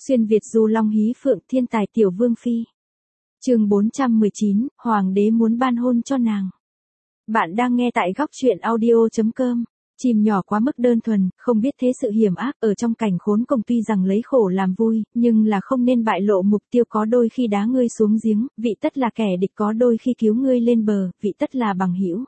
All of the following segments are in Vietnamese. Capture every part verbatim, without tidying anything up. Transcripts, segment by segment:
Xuyên Việt du long hí phượng thiên tài tiểu vương phi. Chương bốn trăm mười chín, hoàng đế muốn ban hôn cho nàng. Bạn đang nghe tại góc truyện audio chấm com. Chim nhỏ quá mức đơn thuần, không biết thế sự hiểm ác ở trong cảnh khốn cùng, tuy rằng lấy khổ làm vui, nhưng là không nên bại lộ mục tiêu, có đôi khi đá ngươi xuống giếng, vị tất là kẻ địch, có đôi khi cứu ngươi lên bờ, vị tất là bằng hữu.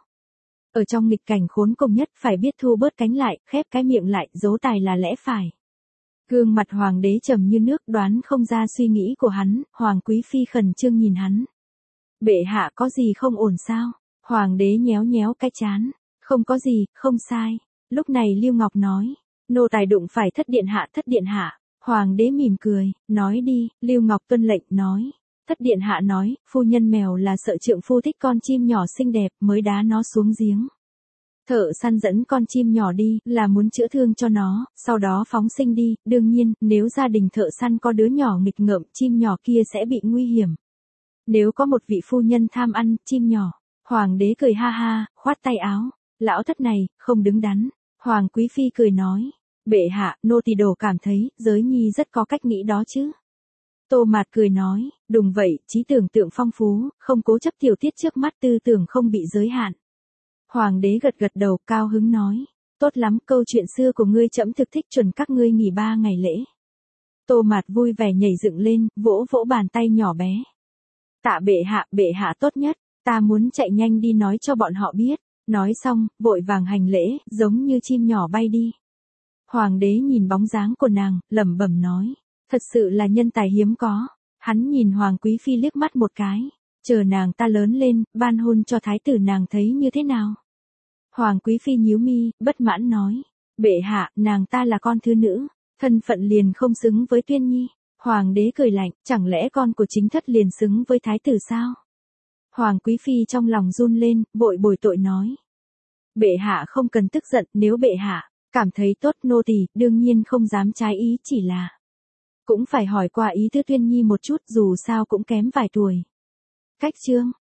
Ở trong nghịch cảnh khốn cùng nhất phải biết thu bớt cánh lại, khép cái miệng lại, giấu tài là lẽ phải. Gương mặt hoàng đế trầm như nước, đoán không ra suy nghĩ của hắn. Hoàng quý phi khẩn trương nhìn hắn. Bệ hạ có gì không ổn sao? Hoàng đế nhéo nhéo cái trán. Không có gì, không sai. Lúc này Lưu Ngọc nói. Nô tài đụng phải thất điện hạ, thất điện hạ. Hoàng đế mỉm cười, nói đi. Lưu Ngọc tuân lệnh, nói. Thất điện hạ nói, phu nhân mèo là sợ trượng phu thích con chim nhỏ xinh đẹp, mới đá nó xuống giếng. Thợ săn dẫn con chim nhỏ đi, là muốn chữa thương cho nó, sau đó phóng sinh đi. Đương nhiên, nếu gia đình thợ săn có đứa nhỏ nghịch ngợm, chim nhỏ kia sẽ bị nguy hiểm. Nếu có một vị phu nhân tham ăn chim nhỏ, hoàng đế cười ha ha, khoát tay áo. Lão thất này, không đứng đắn. Hoàng quý phi cười nói. Bệ hạ, nô tỳ đồ cảm thấy, giới nhi rất có cách nghĩ đó chứ. Tô Mạt cười nói, đúng vậy, trí tưởng tượng phong phú, không cố chấp tiểu tiết trước mắt, tư tưởng không bị giới hạn. Hoàng đế gật gật đầu, cao hứng nói. Tốt lắm, câu chuyện xưa của ngươi trẫm thực thích, chuẩn các ngươi nghỉ ba ngày lễ. Tô Mạt vui vẻ nhảy dựng lên, vỗ vỗ bàn tay nhỏ bé. Tạ bệ hạ, bệ hạ tốt nhất, ta muốn chạy nhanh đi nói cho bọn họ biết. Nói xong, vội vàng hành lễ, giống như chim nhỏ bay đi. Hoàng đế nhìn bóng dáng của nàng, lẩm bẩm nói. Thật sự là nhân tài hiếm có. Hắn nhìn Hoàng quý phi liếc mắt một cái. Chờ nàng ta lớn lên, ban hôn cho thái tử nàng thấy như thế nào? Hoàng quý phi nhíu mi, bất mãn nói. Bệ hạ, nàng ta là con thứ nữ, thân phận liền không xứng với Tuyên Nhi. Hoàng đế cười lạnh, chẳng lẽ con của chính thất liền xứng với thái tử sao? Hoàng quý phi trong lòng run lên, vội bồi tội nói. Bệ hạ không cần tức giận, nếu bệ hạ cảm thấy tốt, nô tỳ đương nhiên không dám trái ý, chỉ là cũng phải hỏi qua ý tứ Tuyên Nhi một chút, dù sao cũng kém vài tuổi. Cách chương